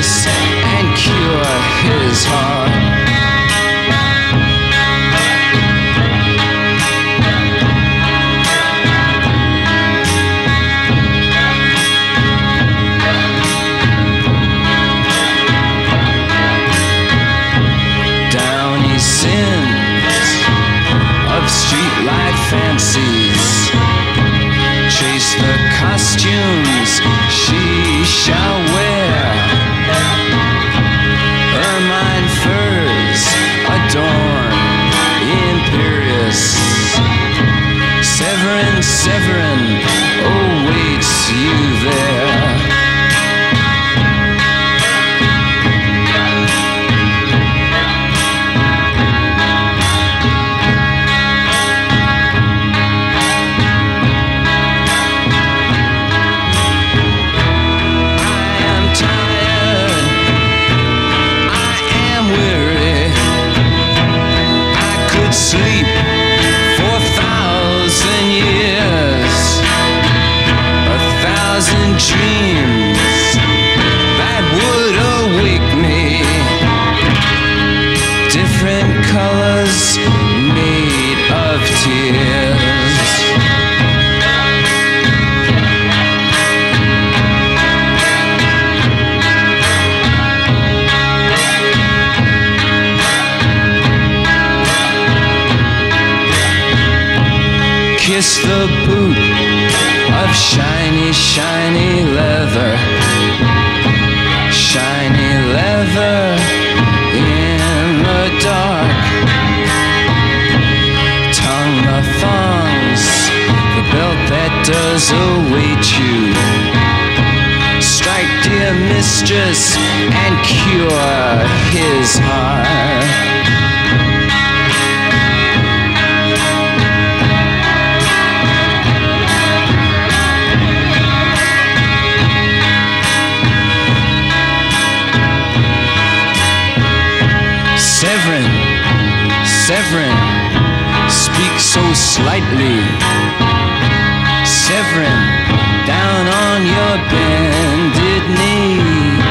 mistress and cure his heart. Streetlight fancies, chase the costumes she shall wear. Ermine furs adorn imperious. Severin, Severin awaits you there. Sleep for 1,000 years, 1,000 dreams that would awake me. Different colors made of tears. Kiss the boot of shiny, shiny leather. Shiny leather in the dark. Tongue the thongs, the belt that does await you. Strike, dear mistress, and cure his heart. Severin, Severin, speak so slightly. Severin, down on your bended knee.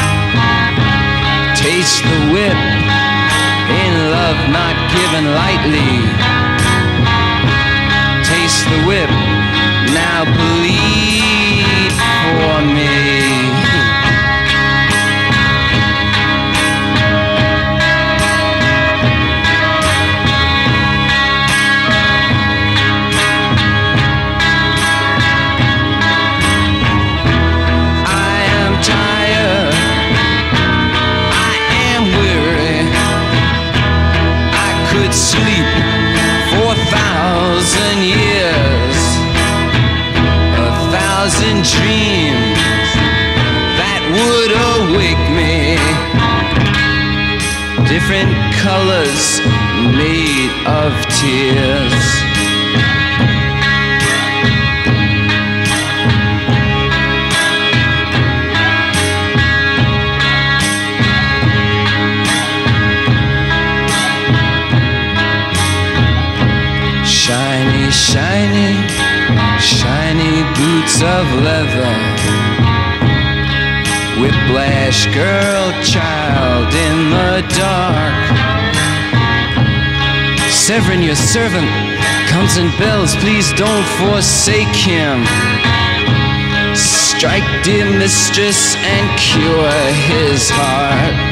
Taste the whip, in love not given lightly. Taste the whip, now bleed for me. Sleep for 1,000 years, 1,000 dreams that would awake me. Different colors made of tears. Shiny, shiny, shiny boots of leather. Whiplash girl, child in the dark. Severin, your servant, comes and bells. Please don't forsake him. Strike, dear mistress, and cure his heart.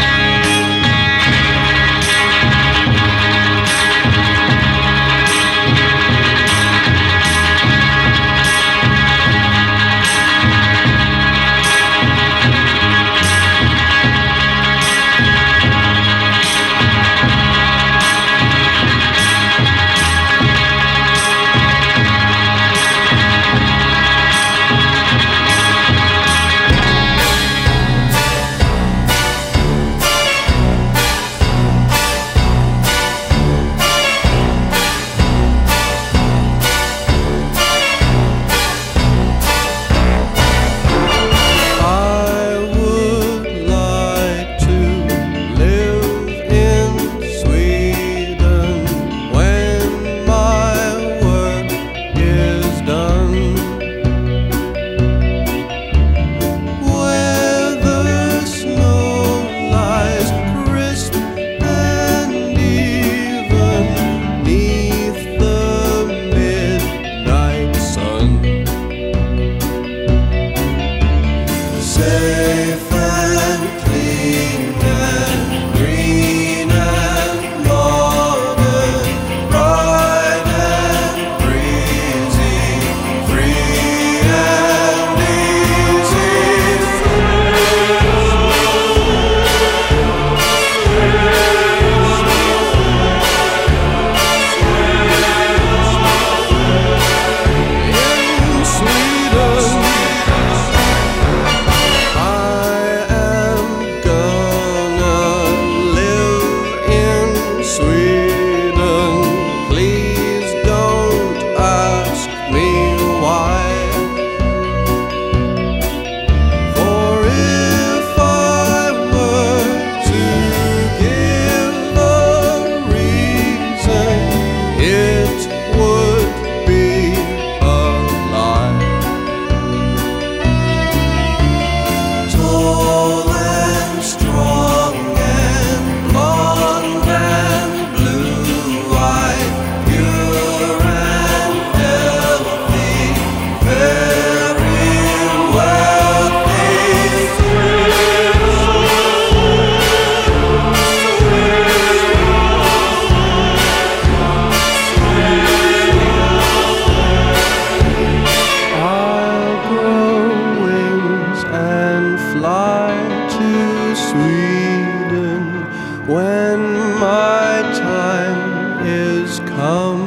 when my time is come,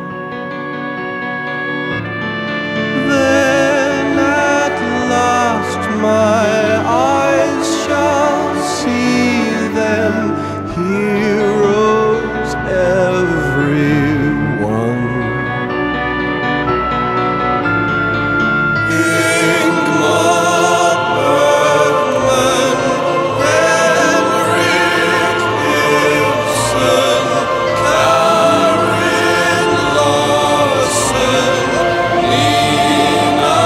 then at last my eyes shall see them, heroes everyone. Ingmar Bergman, Henrik Ibsen, Karin Larsen, Nina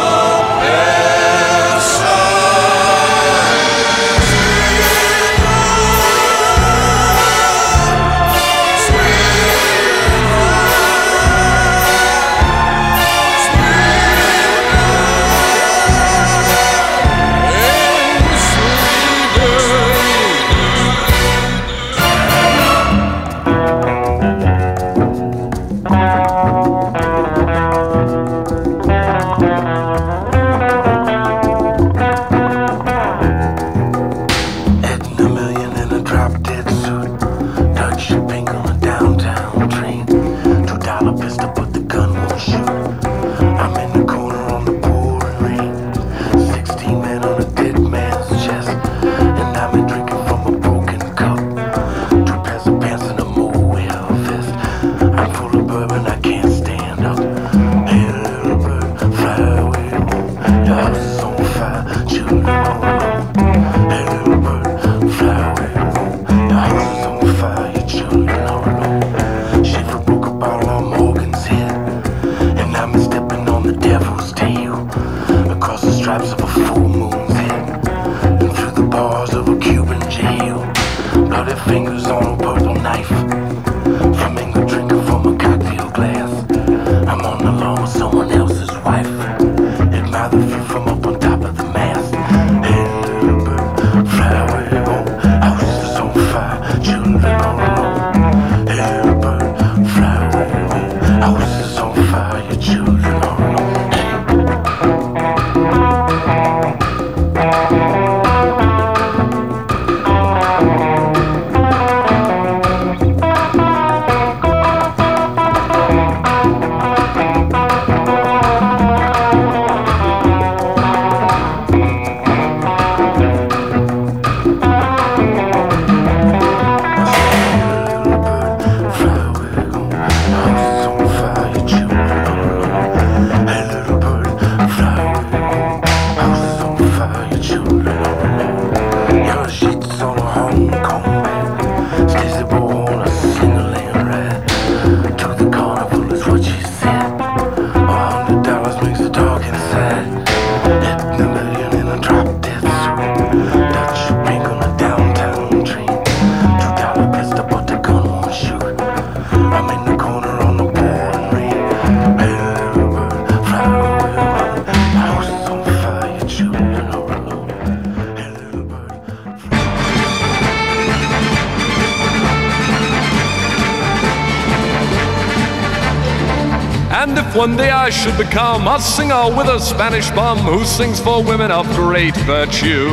And if one day I should become a singer with a Spanish bum who sings for women of great virtue,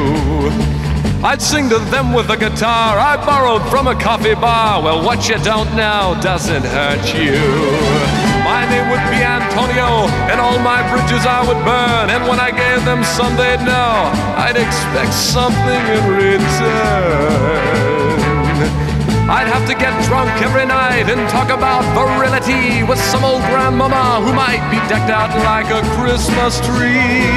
I'd sing to them with a guitar I borrowed from a coffee bar. Well, what you don't know doesn't hurt you. My name would be Antonio, and all my bridges I would burn. And when I gave them some, they'd know I'd expect something in return. I'd have to get drunk every night and talk about virility with some old grandmama who might be decked out like a Christmas tree.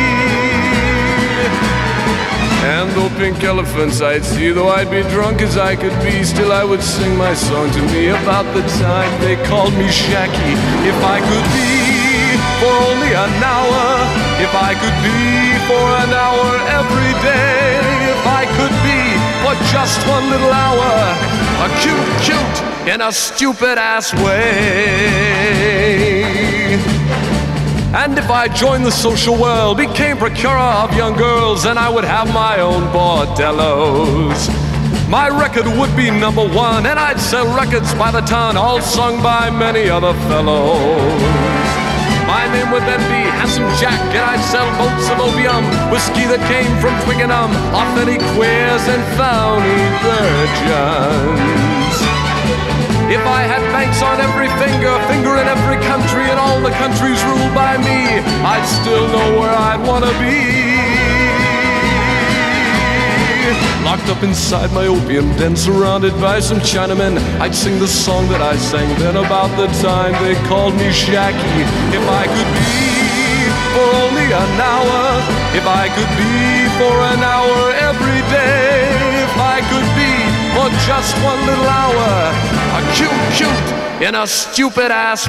And though pink elephants I'd see, though I'd be drunk as I could be, still I would sing my song to me about the time they called me Shacky. If I could be for only an hour, if I could be for an hour every day, if I could be for just one little hour, a cute in a stupid ass way. And if I joined the social world, became procurer of young girls, then I would have my own bordellos. My record would be #1, and I'd sell records by the ton, all sung by many other fellows. My name would then be Handsome Jack, and I'd sell boats of opium, whiskey that came from Twickenham, authentic queers and phony virgins. If I had banks on every finger, finger in every country, and all the countries ruled by me, I'd still know where I'd want to be. Locked up inside my opium den, surrounded by some Chinamen, I'd sing the song that I sang then about the time they called me Shacky. If I could be for only an hour, if I could be for an hour every day, if I could be for just one little hour, a cute in a stupid ass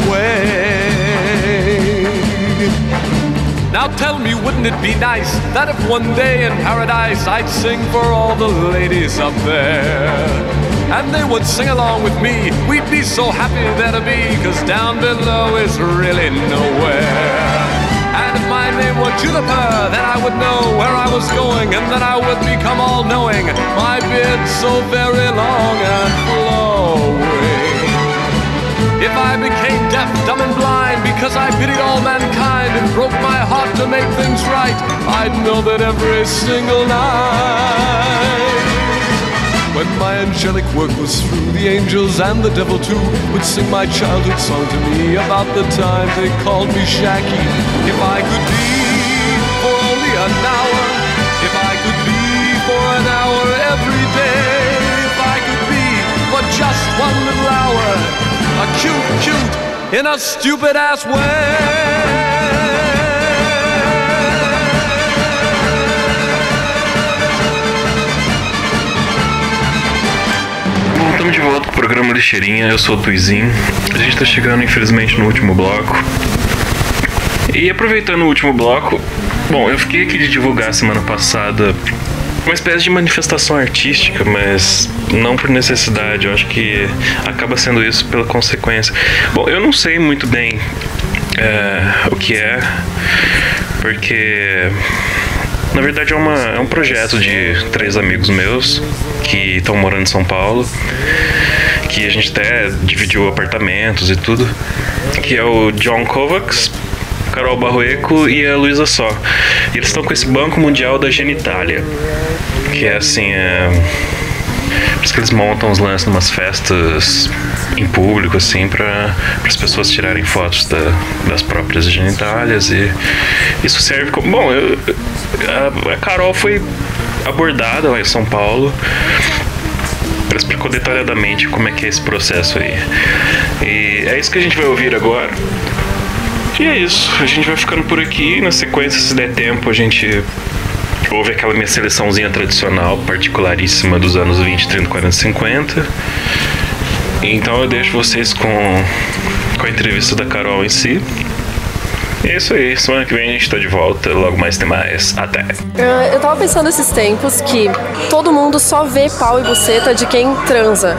way. Now tell me, wouldn't it be nice that if one day in paradise I'd sing for all the ladies up there, and they would sing along with me? We'd be so happy there to be, 'cause down below is really nowhere. And if my name were Juniper, then I would know where I was going, and then I would become all-knowing, my beard so very long and flowing. If I became deaf, dumb and blind because I pitied all mankind and broke my heart to make things right, I'd know that every single night, when my angelic work was through, the angels and the devil too would sing my childhood song to me about the time they called me Shacky. If I could be for only an hour, if I could be for an hour every day, if I could be for just one little hour, a cute in a stupid ass way. Voltamos de volta pro programa Lixeirinha, eu sou o Tuizinho. A gente tá chegando, infelizmente, no último bloco. E aproveitando o último bloco, bom, eu fiquei aqui de divulgar semana passada uma espécie de manifestação artística, mas não por necessidade, eu acho que acaba sendo isso pela consequência. Bom, eu não sei muito bem o que é, porque na verdade é um projeto de 3 amigos meus que estão morando em São Paulo, que a gente até dividiu apartamentos e tudo, que é o John Kovacs, Carol Barrueco e a Luísa Só. E eles estão com esse Banco Mundial da Genitália, que é assim, por isso que eles montam os lances numas festas em público, assim, para as pessoas tirarem fotos das próprias genitálias. E isso serve como... Bom, a Carol foi abordada lá em São Paulo, ela explicou detalhadamente como é que é esse processo aí. E é isso que a gente vai ouvir agora. E é isso, a gente vai ficando por aqui. Na sequência, se der tempo, a gente ouve aquela minha seleçãozinha tradicional, particularíssima dos anos 20, 30, 40, 50. Então eu deixo vocês com a entrevista da Carol em si. E é isso aí, semana que vem a gente tá de volta, logo mais tem mais, até. Eu tava pensando esses tempos que todo mundo só vê pau e buceta de quem transa.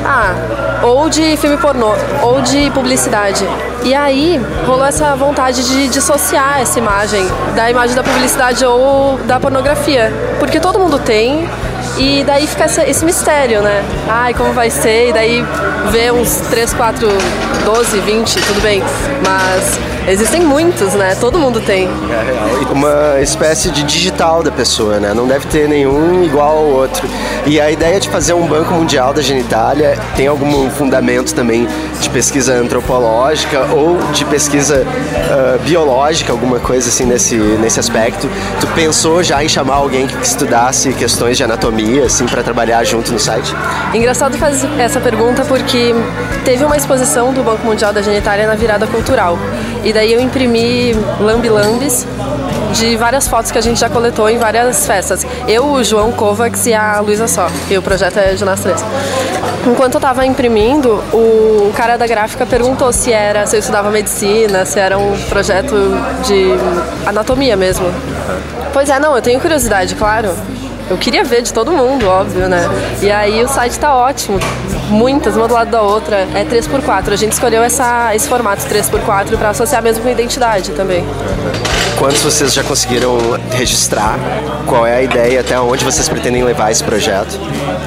Ou de filme pornô, ou de publicidade. E aí rolou essa vontade de dissociar essa imagem da imagem da publicidade ou da pornografia. Porque todo mundo tem, e daí fica esse mistério, né? Como vai ser? E daí vê uns 3, 4, 12, 20, tudo bem. Mas existem muitos, né? Todo mundo tem. É real. Uma espécie de digital da pessoa, né? Não deve ter nenhum igual ao outro. E a ideia de fazer um Banco Mundial da Genitália tem algum fundamento também de pesquisa antropológica ou de pesquisa biológica, alguma coisa assim nesse aspecto? Tu pensou já em chamar alguém que estudasse questões de anatomia, assim, para trabalhar junto no site? Engraçado fazer essa pergunta porque teve uma exposição do Banco Mundial da Genitália na Virada Cultural. E daí eu imprimi lambi-lambis de várias fotos que a gente já coletou em várias festas. Eu, o João Kovacs e a Luísa Só, e o projeto é de nós 3. Enquanto eu estava imprimindo, o cara da gráfica perguntou se eu estudava medicina, se era um projeto de anatomia mesmo. Pois é, não, eu tenho curiosidade, claro. Eu queria ver de todo mundo, óbvio, né? E aí o site tá ótimo. Muitas, uma do lado da outra. É 3x4. A gente escolheu esse formato 3x4 para associar mesmo com a identidade também. Quantos vocês já conseguiram registrar? Qual é a ideia? Até onde vocês pretendem levar esse projeto?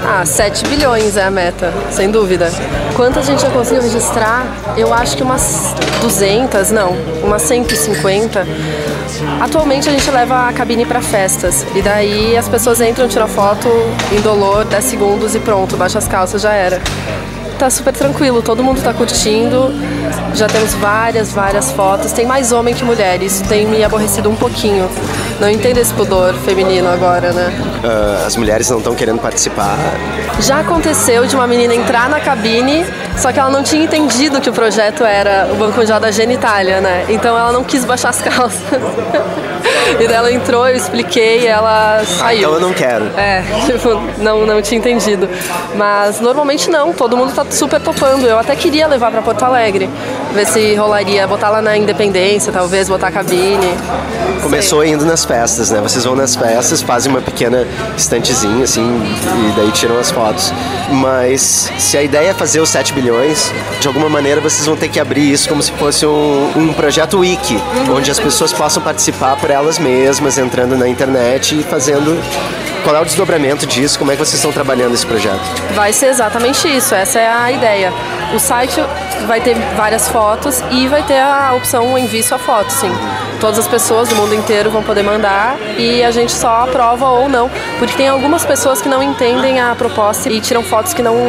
7 bilhões é a meta, sem dúvida. Quantas a gente já conseguiu registrar? Eu acho que umas 200, não, umas 150. Atualmente a gente leva a cabine para festas e daí as pessoas entram, tiram foto, indolor, 10 segundos e pronto, baixa as calças, já era. Tá super tranquilo, todo mundo tá curtindo, já temos várias fotos, tem mais homem que mulher, isso tem me aborrecido um pouquinho. Não entendo esse pudor feminino agora, né? As mulheres não estão querendo participar. Já aconteceu de uma menina entrar na cabine, só que ela não tinha entendido que o projeto era o Banco Mundial da Genitália, né? Então ela não quis baixar as calças. E daí ela entrou, eu expliquei e ela saiu. Então eu não quero. Tipo, não tinha entendido. Mas normalmente não, todo mundo tá super topando. Eu até queria levar pra Porto Alegre, ver se rolaria, botar lá na Independência, talvez, botar a cabine. Começou indo nas festas, né? Vocês vão nas festas, fazem uma pequena estantezinha, assim, e daí tiram as fotos. Mas se a ideia é fazer os 7 bilhões, de alguma maneira vocês vão ter que abrir isso como se fosse um projeto wiki, onde as pessoas possam participar por elas mesmas, entrando na internet e fazendo... Qual é o desdobramento disso? Como é que vocês estão trabalhando esse projeto? Vai ser exatamente isso, essa é a ideia. O site vai ter várias fotos e vai ter a opção envie sua foto, sim. Todas as pessoas do mundo inteiro vão poder mandar e a gente só aprova ou não, porque tem algumas pessoas que não entendem a proposta e tiram fotos que não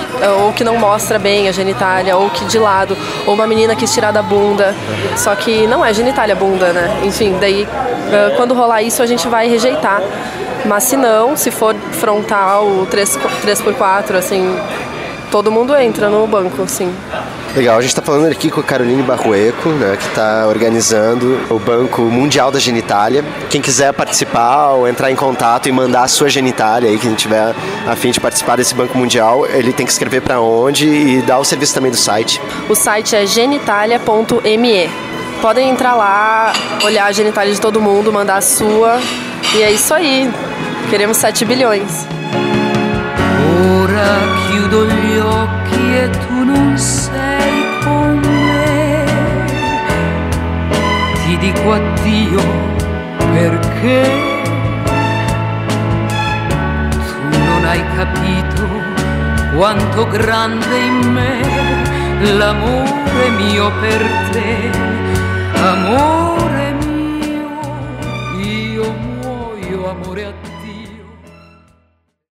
mostra bem a genitália, ou que de lado, ou uma menina quis tirar da bunda, só que não é genitália a bunda, né? Enfim, daí quando rolar isso a gente vai rejeitar. Mas se não, se for frontal, 3x4, assim, todo mundo entra no banco, sim. Legal, a gente está falando aqui com a Caroline Barrueco, né, que está organizando o Banco Mundial da Genitália. Quem quiser participar ou entrar em contato e mandar a sua genitália aí, quem tiver a fim de participar desse Banco Mundial, ele tem que escrever para onde e dar o serviço também do site. O site é genitalia.me. Podem entrar lá, olhar a genitália de todo mundo, mandar a sua. E é isso aí. Queremos 7 bilhões. Ora chiudo gli occhi e tu non sei con me. Ti dico addio perché tu non hai capito quanto grande in me l'amore mio per te. Amore mio, io muoio, amore a te.